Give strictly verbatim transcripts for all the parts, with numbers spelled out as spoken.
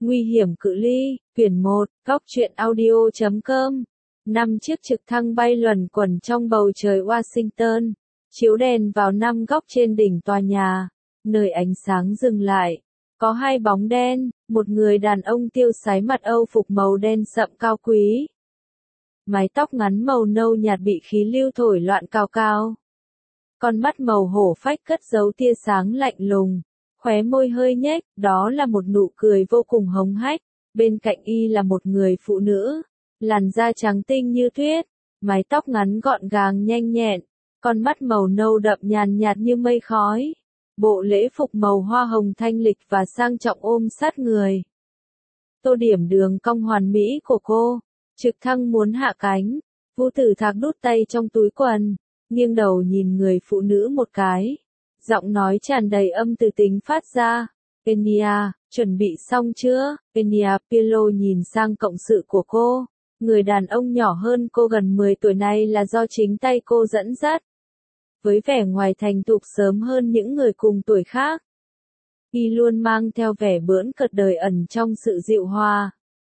Nguy hiểm cự ly, quyển một, góc truyện audio chấm com. Năm chiếc trực thăng bay luẩn quẩn trong bầu trời Washington, chiếu đèn vào năm góc trên đỉnh tòa nhà, nơi ánh sáng dừng lại. Có hai bóng đen, một người đàn ông tiêu sái mặc Âu phục màu đen sậm cao quý. Mái tóc ngắn màu nâu nhạt bị khí lưu thổi loạn cao cao. Con mắt màu hổ phách cất giấu tia sáng lạnh lùng. Khóe môi hơi nhếch, đó là một nụ cười vô cùng hống hách. Bên cạnh y là một người phụ nữ, làn da trắng tinh như tuyết, mái tóc ngắn gọn gàng nhanh nhẹn, con mắt màu nâu đậm nhàn nhạt như mây khói. Bộ lễ phục màu hoa hồng thanh lịch và sang trọng ôm sát người. Tô điểm đường cong hoàn mỹ của cô. Trực thăng muốn hạ cánh, Vũ Tử Thạc đút tay trong túi quần, nghiêng đầu nhìn người phụ nữ một cái. Giọng nói tràn đầy âm từ tính phát ra. Enya, chuẩn bị xong chưa? Enya Pielo nhìn sang cộng sự của cô. Người đàn ông nhỏ hơn cô gần mười tuổi này là do chính tay cô dẫn dắt. Với vẻ ngoài thành thục sớm hơn những người cùng tuổi khác. Y luôn mang theo vẻ bỡn cợt đời ẩn trong sự dịu hòa.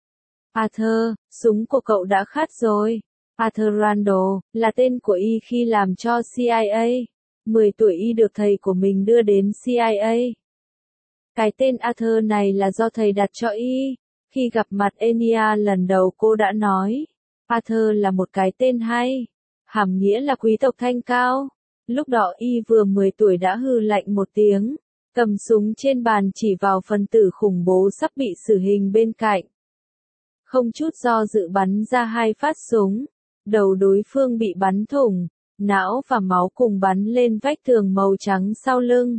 Arthur, súng của cậu đã khát rồi. Arthur Randall, là tên của y khi làm cho C I A. mười tuổi y được thầy của mình đưa đến C I A. Cái tên Arthur này là do thầy đặt cho y. Khi gặp mặt Enya lần đầu cô đã nói, Arthur là một cái tên hay. Hàm nghĩa là quý tộc thanh cao. Lúc đó y vừa mười tuổi đã hừ lạnh một tiếng, cầm súng trên bàn chỉ vào phần tử khủng bố sắp bị xử hình bên cạnh. Không chút do dự bắn ra hai phát súng, đầu đối phương bị bắn thủng, não và máu cùng bắn lên vách tường màu trắng sau lưng.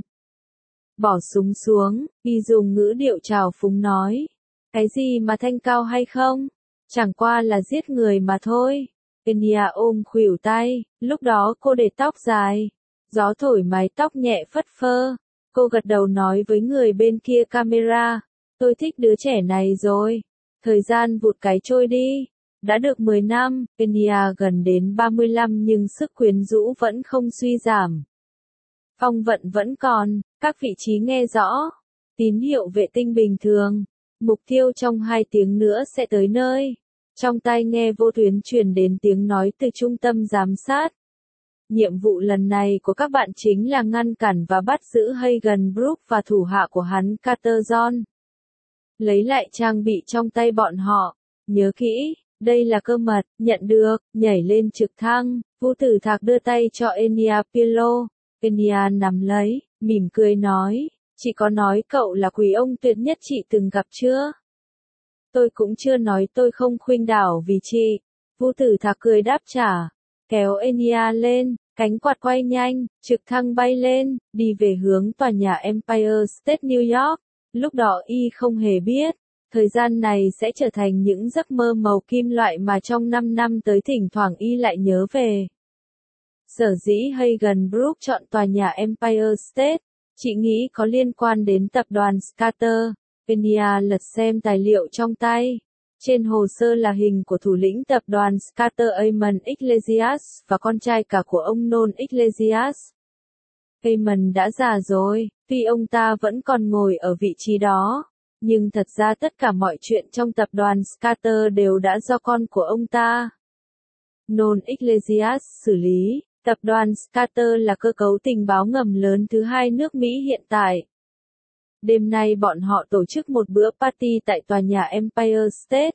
Bỏ súng xuống, y dùng ngữ điệu trào phúng nói, cái gì mà thanh cao hay không? Chẳng qua là giết người mà thôi. Enya ôm khuỷu tay, lúc đó cô để tóc dài, gió thổi mái tóc nhẹ phất phơ. Cô gật đầu nói với người bên kia camera, tôi thích đứa trẻ này rồi. Thời gian vụt cái trôi đi. Đã được mười năm, Enya gần đến ba mươi lăm nhưng sức quyến rũ vẫn không suy giảm. Phong vận vẫn còn, các vị trí nghe rõ. Tín hiệu vệ tinh bình thường. Mục tiêu trong hai tiếng nữa sẽ tới nơi. Trong tai nghe vô tuyến truyền đến tiếng nói từ trung tâm giám sát. Nhiệm vụ lần này của các bạn chính là ngăn cản và bắt giữ Hagen Brook và thủ hạ của hắn Carter John. Lấy lại trang bị trong tay bọn họ. Nhớ kỹ, đây là cơ mật, nhận được, nhảy lên trực thăng. Vũ Tử Thạc đưa tay cho Enya Pielo. Enya nắm lấy, mỉm cười nói, chị có nói cậu là quý ông tuyệt nhất chị từng gặp chưa? Tôi cũng chưa nói tôi không khuynh đảo vì chị. Vũ Tử Thạc cười đáp trả, kéo Enya lên, cánh quạt quay nhanh, trực thăng bay lên, đi về hướng tòa nhà Empire State New York. Lúc đó y không hề biết, thời gian này sẽ trở thành những giấc mơ màu kim loại mà trong năm năm tới thỉnh thoảng y lại nhớ về. Sở dĩ Hagen Brook chọn tòa nhà Empire State, chị nghĩ có liên quan đến tập đoàn Scatter. Enya lật xem tài liệu trong tay. Trên hồ sơ là hình của thủ lĩnh tập đoàn Scatter Eamon Iglesias và con trai cả của ông Non Iglesias. Eamon đã già rồi, tuy ông ta vẫn còn ngồi ở vị trí đó, nhưng thật ra tất cả mọi chuyện trong tập đoàn Scatter đều đã do con của ông ta, Non Iglesias, xử lý. Tập đoàn Scatter là cơ cấu tình báo ngầm lớn thứ hai nước Mỹ hiện tại. Đêm nay bọn họ tổ chức một bữa party tại tòa nhà Empire State.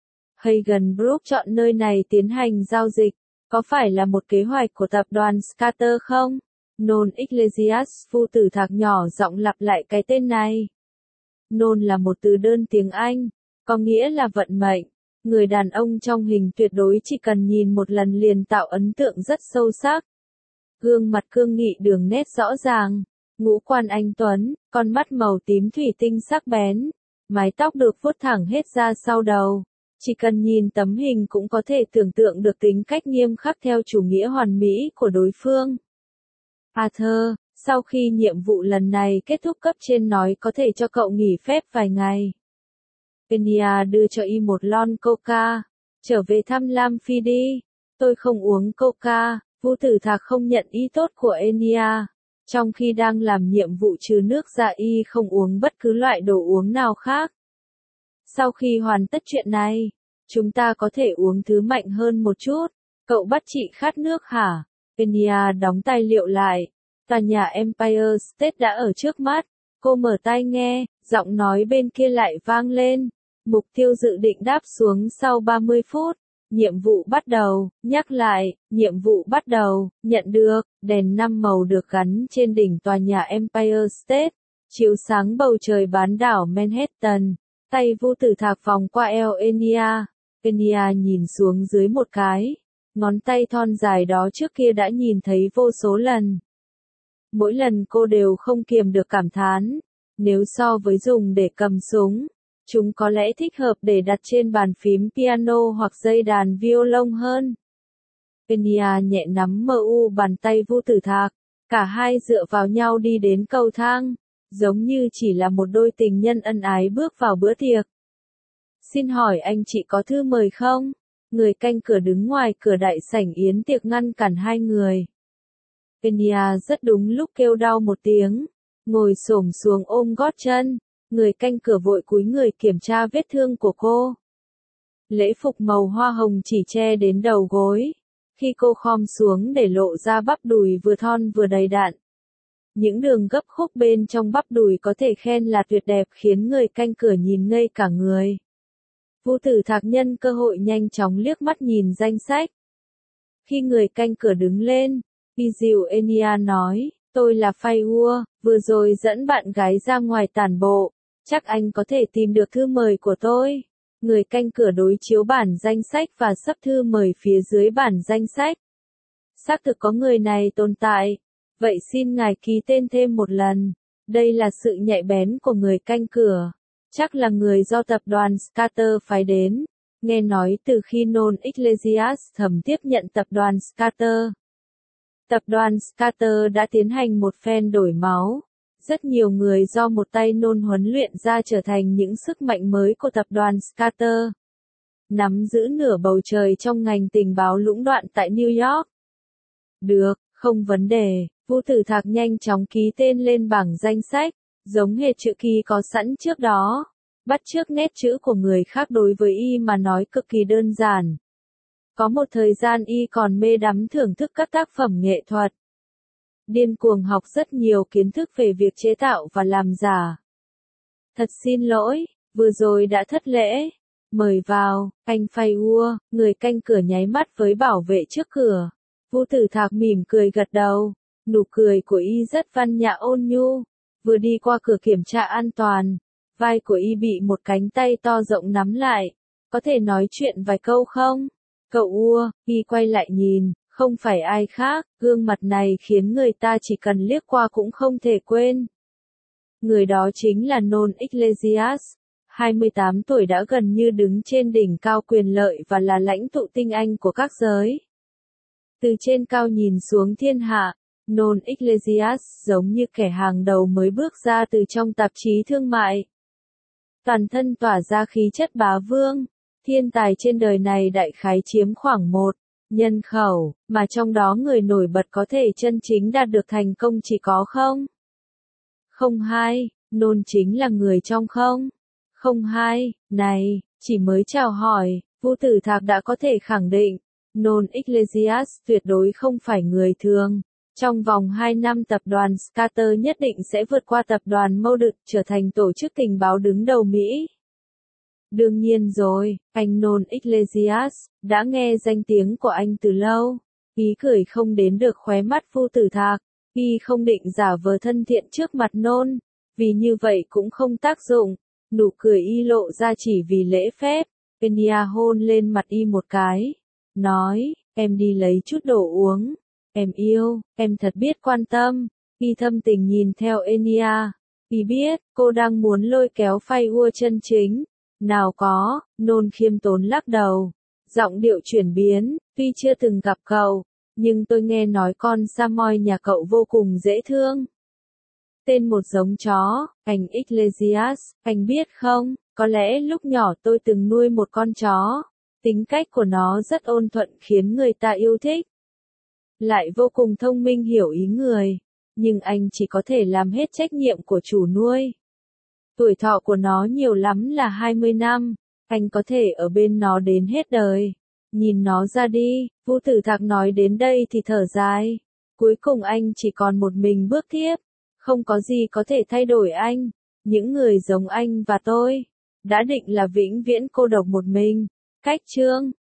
Hagen Brook chọn nơi này tiến hành giao dịch. Có phải là một kế hoạch của tập đoàn Scatter không? Non Iglesias, Vũ Tử Thạc nhỏ giọng lặp lại cái tên này. Non là một từ đơn tiếng Anh, có nghĩa là vận mệnh. Người đàn ông trong hình tuyệt đối chỉ cần nhìn một lần liền tạo ấn tượng rất sâu sắc. Gương mặt cương nghị đường nét rõ ràng, ngũ quan anh tuấn, con mắt màu tím thủy tinh sắc bén, mái tóc được vuốt thẳng hết ra sau đầu. Chỉ cần nhìn tấm hình cũng có thể tưởng tượng được tính cách nghiêm khắc theo chủ nghĩa hoàn mỹ của đối phương. Arthur, sau khi nhiệm vụ lần này kết thúc cấp trên nói có thể cho cậu nghỉ phép vài ngày. Enya đưa cho y một lon coca. Trở về thăm Lam Phi đi. Tôi không uống coca. Vũ Tử Thạc không nhận ý tốt của Enya. Trong khi đang làm nhiệm vụ trừ nước ra y không uống bất cứ loại đồ uống nào khác. Sau khi hoàn tất chuyện này, chúng ta có thể uống thứ mạnh hơn một chút. Cậu bắt chị khát nước hả? Enya đóng tài liệu lại. Tòa nhà Empire State đã ở trước mắt. Cô mở tai nghe, giọng nói bên kia lại vang lên. Mục tiêu dự định đáp xuống sau ba mươi phút. Nhiệm vụ bắt đầu, nhắc lại, nhiệm vụ bắt đầu, nhận được, đèn năm màu được gắn trên đỉnh tòa nhà Empire State, chiếu sáng bầu trời bán đảo Manhattan. Tay Vu Tử Thạc vòng qua eo Enya. Enya nhìn xuống dưới một cái. Ngón tay thon dài đó trước kia đã nhìn thấy vô số lần. Mỗi lần cô đều không kiềm được cảm thán. Nếu so với dùng để cầm súng, chúng có lẽ thích hợp để đặt trên bàn phím piano hoặc dây đàn violon hơn. Enya nhẹ nắm mờ u bàn tay Vu Tử Thạc. Cả hai dựa vào nhau đi đến cầu thang. Giống như chỉ là một đôi tình nhân ân ái bước vào bữa tiệc. Xin hỏi anh chị có thư mời không? Người canh cửa đứng ngoài cửa đại sảnh yến tiệc ngăn cản hai người. Enya rất đúng lúc kêu đau một tiếng. Ngồi xổm xuống ôm gót chân. Người canh cửa vội cúi người kiểm tra vết thương của cô. Lễ phục màu hoa hồng chỉ che đến đầu gối. Khi cô khom xuống để lộ ra bắp đùi vừa thon vừa đầy đặn. Những đường gấp khúc bên trong bắp đùi có thể khen là tuyệt đẹp khiến người canh cửa nhìn ngây cả người. Vu Tử Thạc nhân cơ hội nhanh chóng liếc mắt nhìn danh sách. Khi người canh cửa đứng lên, y dìu Enya nói, tôi là Fayua, vừa rồi dẫn bạn gái ra ngoài tản bộ, chắc anh có thể tìm được thư mời của tôi. Người canh cửa đối chiếu bản danh sách và sắp thư mời phía dưới bản danh sách. Xác thực có người này tồn tại. Vậy xin ngài ký tên thêm một lần. Đây là sự nhạy bén của người canh cửa. Chắc là người do tập đoàn Scatter phái đến. Nghe nói từ khi Non Iglesias thẩm tiếp nhận tập đoàn Scatter. Tập đoàn Scatter đã tiến hành một phen đổi máu. Rất nhiều người do một tay Non huấn luyện ra trở thành những sức mạnh mới của tập đoàn Scatter. Nắm giữ nửa bầu trời trong ngành tình báo lũng đoạn tại New York. Được, không vấn đề. Vu Tử Thạc nhanh chóng ký tên lên bảng danh sách, giống hệt chữ ký có sẵn trước đó. Bắt chước nét chữ của người khác đối với y mà nói cực kỳ đơn giản. Có một thời gian y còn mê đắm thưởng thức các tác phẩm nghệ thuật. Điên cuồng học rất nhiều kiến thức về việc chế tạo và làm giả. Thật xin lỗi, vừa rồi đã thất lễ. Mời vào, anh Fayua, người canh cửa nháy mắt với bảo vệ trước cửa. Vu Tử Thạc mỉm cười gật đầu. Nụ cười của y rất văn nhã ôn nhu. Vừa đi qua cửa kiểm tra an toàn, vai của y bị một cánh tay to rộng nắm lại. Có thể nói chuyện vài câu không? Cậu Ua, y quay lại nhìn, không phải ai khác, gương mặt này khiến người ta chỉ cần liếc qua cũng không thể quên. Người đó chính là Non Iglesias, hai mươi tám tuổi đã gần như đứng trên đỉnh cao quyền lợi và là lãnh tụ tinh anh của các giới. Từ trên cao nhìn xuống thiên hạ, Non Iglesias giống như kẻ hàng đầu mới bước ra từ trong tạp chí thương mại. Toàn thân tỏa ra khí chất bá vương, thiên tài trên đời này đại khái chiếm khoảng một nhân khẩu, mà trong đó người nổi bật có thể chân chính đạt được thành công chỉ có không? Không hai, Non chính là người trong không? Không hai, này, chỉ mới chào hỏi, Vu Tử Thạc đã có thể khẳng định, Non Iglesias tuyệt đối không phải người thường. Trong vòng hai năm tập đoàn Scatter nhất định sẽ vượt qua tập đoàn Modded trở thành tổ chức tình báo đứng đầu Mỹ. Đương nhiên rồi, anh Non Iglesias, đã nghe danh tiếng của anh từ lâu. Ý cười không đến được khóe mắt Vu Tử Thạc. Y không định giả vờ thân thiện trước mặt Non, vì như vậy cũng không tác dụng. Nụ cười y lộ ra chỉ vì lễ phép. Enya hôn lên mặt y một cái. Nói, em đi lấy chút đồ uống. Em yêu, em thật biết quan tâm. Y thâm tình nhìn theo Enya. Y biết, cô đang muốn lôi kéo Fayua chân chính. Nào có, Non khiêm tốn lắc đầu. Giọng điệu chuyển biến, tuy chưa từng gặp cậu, nhưng tôi nghe nói con Samoy nhà cậu vô cùng dễ thương. Tên một giống chó, anh Iglesias, anh biết không, có lẽ lúc nhỏ tôi từng nuôi một con chó. Tính cách của nó rất ôn thuận khiến người ta yêu thích. Lại vô cùng thông minh hiểu ý người. Nhưng anh chỉ có thể làm hết trách nhiệm của chủ nuôi. Tuổi thọ của nó nhiều lắm là hai mươi năm, anh có thể ở bên nó đến hết đời. Nhìn nó ra đi, Vũ Tử Thạc nói đến đây thì thở dài. Cuối cùng anh chỉ còn một mình bước tiếp. Không có gì có thể thay đổi anh. Những người giống anh và tôi, đã định là vĩnh viễn cô độc một mình. Cách chương